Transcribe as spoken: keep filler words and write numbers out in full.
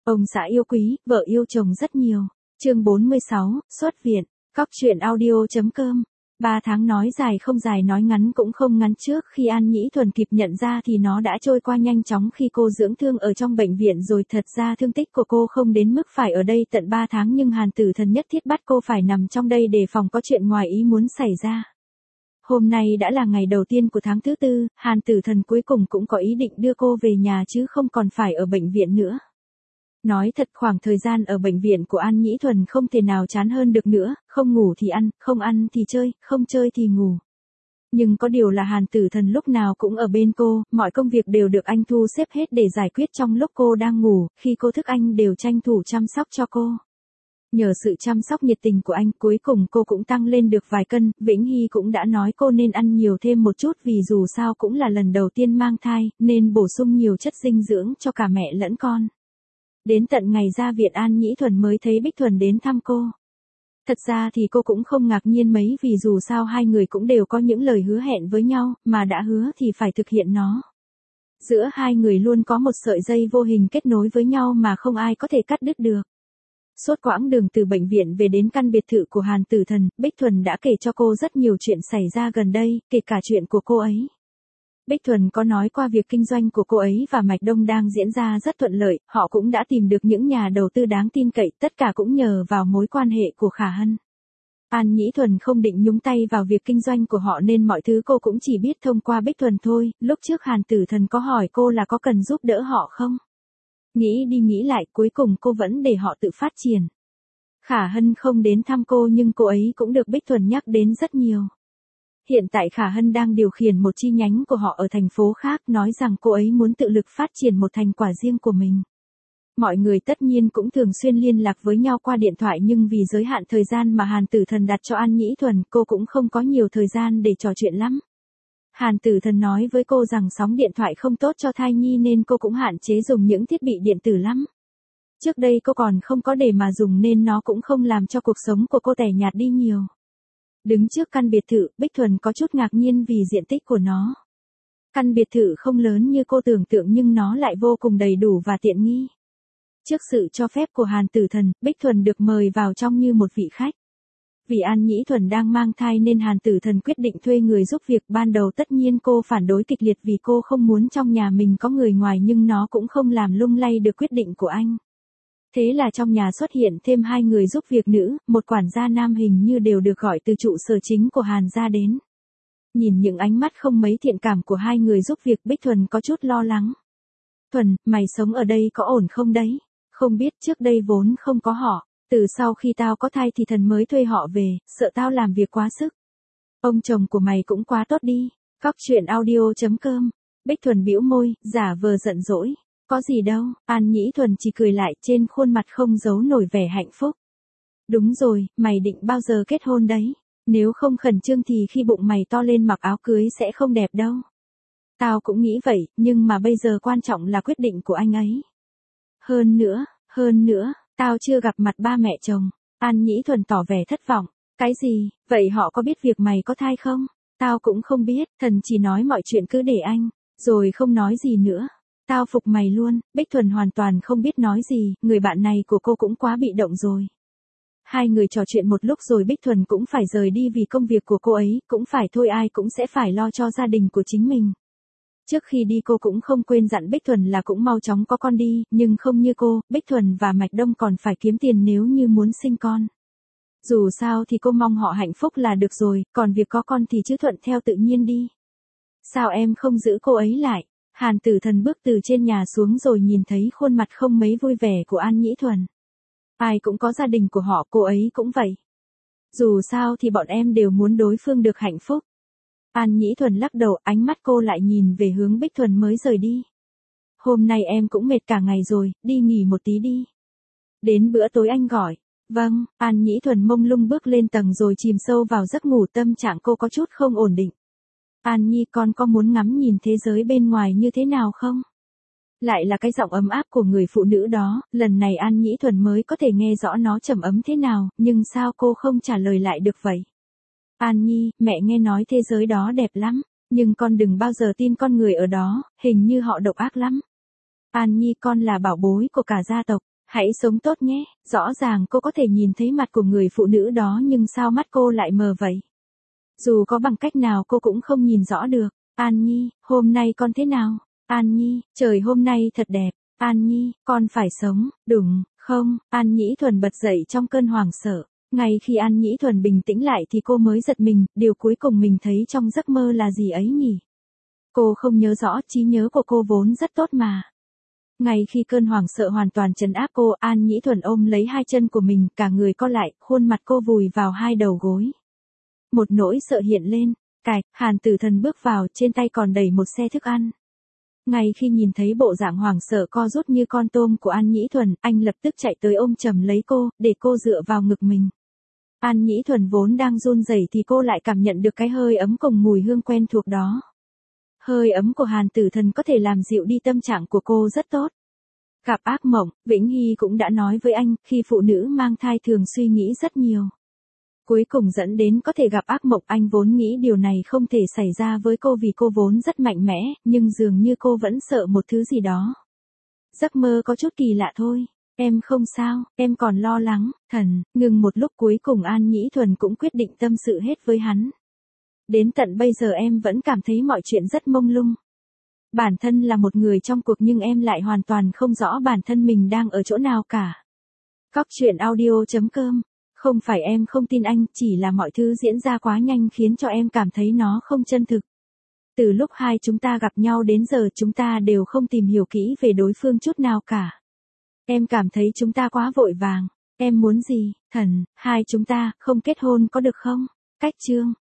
Ông xã yêu quý, vợ yêu chồng rất nhiều. Chương bốn mươi sáu, xuất viện. Cóc truyện audio chấm com. Ba tháng nói dài không dài nói ngắn cũng không ngắn, trước khi An Nhĩ Thuần kịp nhận ra thì nó đã trôi qua nhanh chóng khi cô dưỡng thương ở trong bệnh viện rồi. Thật ra thương tích của cô không đến mức phải ở đây tận ba tháng, nhưng Hàn Tử Thần nhất thiết bắt cô phải nằm trong đây để phòng có chuyện ngoài ý muốn xảy ra. Hôm nay đã là ngày đầu tiên của tháng thứ tư, Hàn Tử Thần cuối cùng cũng có ý định đưa cô về nhà chứ không còn phải ở bệnh viện nữa. Nói thật, khoảng thời gian ở bệnh viện của An Nhĩ Thuần không thể nào chán hơn được nữa, không ngủ thì ăn, không ăn thì chơi, không chơi thì ngủ. Nhưng có điều là Hàn Tử Thần lúc nào cũng ở bên cô, mọi công việc đều được anh thu xếp hết để giải quyết trong lúc cô đang ngủ, khi cô thức anh đều tranh thủ chăm sóc cho cô. Nhờ sự chăm sóc nhiệt tình của anh, cuối cùng cô cũng tăng lên được vài cân. Vĩnh Hy cũng đã nói cô nên ăn nhiều thêm một chút, vì dù sao cũng là lần đầu tiên mang thai, nên bổ sung nhiều chất dinh dưỡng cho cả mẹ lẫn con. Đến tận ngày ra viện An Nhĩ Thuần mới thấy Bích Thuần đến thăm cô. Thật ra thì cô cũng không ngạc nhiên mấy, vì dù sao hai người cũng đều có những lời hứa hẹn với nhau, mà đã hứa thì phải thực hiện nó. Giữa hai người luôn có một sợi dây vô hình kết nối với nhau mà không ai có thể cắt đứt được. Suốt quãng đường từ bệnh viện về đến căn biệt thự của Hàn Tử Thần, Bích Thuần đã kể cho cô rất nhiều chuyện xảy ra gần đây, kể cả chuyện của cô ấy. Bích Thuần có nói qua việc kinh doanh của cô ấy và Mạch Đông đang diễn ra rất thuận lợi, họ cũng đã tìm được những nhà đầu tư đáng tin cậy, tất cả cũng nhờ vào mối quan hệ của Khả Hân. An Nhĩ Thuần không định nhúng tay vào việc kinh doanh của họ nên mọi thứ cô cũng chỉ biết thông qua Bích Thuần thôi. Lúc trước Hàn Tử Thần có hỏi cô là có cần giúp đỡ họ không? Nghĩ đi nghĩ lại, cuối cùng cô vẫn để họ tự phát triển. Khả Hân không đến thăm cô nhưng cô ấy cũng được Bích Thuần nhắc đến rất nhiều. Hiện tại Khả Hân đang điều khiển một chi nhánh của họ ở thành phố khác, nói rằng cô ấy muốn tự lực phát triển một thành quả riêng của mình. Mọi người tất nhiên cũng thường xuyên liên lạc với nhau qua điện thoại, nhưng vì giới hạn thời gian mà Hàn Tử Thần đặt cho An Nhĩ Thuần, cô cũng không có nhiều thời gian để trò chuyện lắm. Hàn Tử Thần nói với cô rằng sóng điện thoại không tốt cho thai nhi nên cô cũng hạn chế dùng những thiết bị điện tử lắm. Trước đây cô còn không có để mà dùng nên nó cũng không làm cho cuộc sống của cô tẻ nhạt đi nhiều. Đứng trước căn biệt thự, Bích Thuần có chút ngạc nhiên vì diện tích của nó. Căn biệt thự không lớn như cô tưởng tượng nhưng nó lại vô cùng đầy đủ và tiện nghi. Trước sự cho phép của Hàn Tử Thần, Bích Thuần được mời vào trong như một vị khách. Vì An Nhĩ Thuần đang mang thai nên Hàn Tử Thần quyết định thuê người giúp việc. Ban đầu tất nhiên cô phản đối kịch liệt vì cô không muốn trong nhà mình có người ngoài, nhưng nó cũng không làm lung lay được quyết định của anh. Thế là trong nhà xuất hiện thêm hai người giúp việc nữ, một quản gia nam hình như đều được gọi từ trụ sở chính của Hàn gia đến. Nhìn những ánh mắt không mấy thiện cảm của hai người giúp việc, Bích Thuần có chút lo lắng. Thuần, mày sống ở đây có ổn không đấy? Không biết, trước đây vốn không có họ. Từ sau khi tao có thai thì Thần mới thuê họ về, sợ tao làm việc quá sức. Ông chồng của mày cũng quá tốt đi. Cóc truyện audio chấm com. Bích Thuần bĩu môi, giả vờ giận dỗi. Có gì đâu, An Nhĩ Thuần chỉ cười lại, trên khuôn mặt không giấu nổi vẻ hạnh phúc. Đúng rồi, mày định bao giờ kết hôn đấy? Nếu không khẩn trương thì khi bụng mày to lên mặc áo cưới sẽ không đẹp đâu. Tao cũng nghĩ vậy, nhưng mà bây giờ quan trọng là quyết định của anh ấy. Hơn nữa, hơn nữa, tao chưa gặp mặt ba mẹ chồng. An Nhĩ Thuần tỏ vẻ thất vọng. Cái gì, vậy họ có biết việc mày có thai không? Tao cũng không biết, Thần chỉ nói mọi chuyện cứ để anh, rồi không nói gì nữa. Tao phục mày luôn. Bích Thuần hoàn toàn không biết nói gì, người bạn này của cô cũng quá bị động rồi. Hai người trò chuyện một lúc rồi Bích Thuần cũng phải rời đi vì công việc của cô ấy, cũng phải thôi, ai cũng sẽ phải lo cho gia đình của chính mình. Trước khi đi cô cũng không quên dặn Bích Thuần là cũng mau chóng có con đi, nhưng không như cô, Bích Thuần và Mạch Đông còn phải kiếm tiền nếu như muốn sinh con. Dù sao thì cô mong họ hạnh phúc là được rồi, còn việc có con thì cứ thuận theo tự nhiên đi. Sao em không giữ cô ấy lại? Hàn Tử Thần bước từ trên nhà xuống rồi nhìn thấy khuôn mặt không mấy vui vẻ của An Nhĩ Thuần. Ai cũng có gia đình của họ, cô ấy cũng vậy. Dù sao thì bọn em đều muốn đối phương được hạnh phúc. An Nhĩ Thuần lắc đầu, ánh mắt cô lại nhìn về hướng Bích Thuần mới rời đi. Hôm nay em cũng mệt cả ngày rồi, đi nghỉ một tí đi. Đến bữa tối anh gọi. Vâng, An Nhĩ Thuần mông lung bước lên tầng rồi chìm sâu vào giấc ngủ, tâm trạng cô có chút không ổn định. An Nhi, con có muốn ngắm nhìn thế giới bên ngoài như thế nào không? Lại là cái giọng ấm áp của người phụ nữ đó, lần này An Nhĩ Thuần mới có thể nghe rõ nó trầm ấm thế nào, nhưng sao cô không trả lời lại được vậy? An Nhi, mẹ nghe nói thế giới đó đẹp lắm, nhưng con đừng bao giờ tin con người ở đó, hình như họ độc ác lắm. An Nhi, con là bảo bối của cả gia tộc, Hãy sống tốt nhé, rõ ràng cô có thể nhìn thấy mặt của người phụ nữ đó nhưng sao mắt cô lại mờ vậy? Dù có bằng cách nào cô cũng không nhìn rõ được. An Nhi, hôm nay con thế nào? An Nhi, trời hôm nay thật đẹp. An Nhi, con phải sống, đúng, không? An Nhĩ Thuần bật dậy trong cơn hoảng sợ. Ngay khi An Nhĩ Thuần bình tĩnh lại thì cô mới giật mình, điều cuối cùng mình thấy trong giấc mơ là gì ấy nhỉ? Cô không nhớ rõ, trí nhớ của cô vốn rất tốt mà. Ngay khi cơn hoảng sợ hoàn toàn trấn áp cô, An Nhĩ Thuần ôm lấy hai chân của mình, cả người co lại, khuôn mặt cô vùi vào hai đầu gối. Một nỗi sợ hiện lên, cạch, Hàn Tử Thần bước vào, trên tay còn đẩy một xe thức ăn. Ngay khi nhìn thấy bộ dạng hoảng sợ co rút như con tôm của An Nhĩ Thuần, anh lập tức chạy tới ôm chầm lấy cô, để cô dựa vào ngực mình. An Nhĩ Thuần vốn đang run rẩy thì cô lại cảm nhận được cái hơi ấm cùng mùi hương quen thuộc đó. Hơi ấm của Hàn Tử Thần có thể làm dịu đi tâm trạng của cô rất tốt. Gặp ác mộng, Vĩnh Hy cũng đã nói với anh, khi phụ nữ mang thai thường suy nghĩ rất nhiều. Cuối cùng dẫn đến có thể gặp ác mộng, anh vốn nghĩ điều này không thể xảy ra với cô vì cô vốn rất mạnh mẽ, nhưng dường như cô vẫn sợ một thứ gì đó. Giấc mơ có chút kỳ lạ thôi. Em không sao, em còn lo lắng. Thần, ngừng một lúc, cuối cùng An Nhĩ Thuần cũng quyết định tâm sự hết với hắn. Đến tận bây giờ em vẫn cảm thấy mọi chuyện rất mông lung. Bản thân là một người trong cuộc nhưng em lại hoàn toàn không rõ bản thân mình đang ở chỗ nào cả. Cóc truyện audio chấm com. Không phải em không tin anh, chỉ là mọi thứ diễn ra quá nhanh khiến cho em cảm thấy nó không chân thực. Từ lúc hai chúng ta gặp nhau đến giờ chúng ta đều không tìm hiểu kỹ về đối phương chút nào cả. Em cảm thấy chúng ta quá vội vàng. Em muốn gì, Thần, hai chúng ta không kết hôn có được không? Cách chương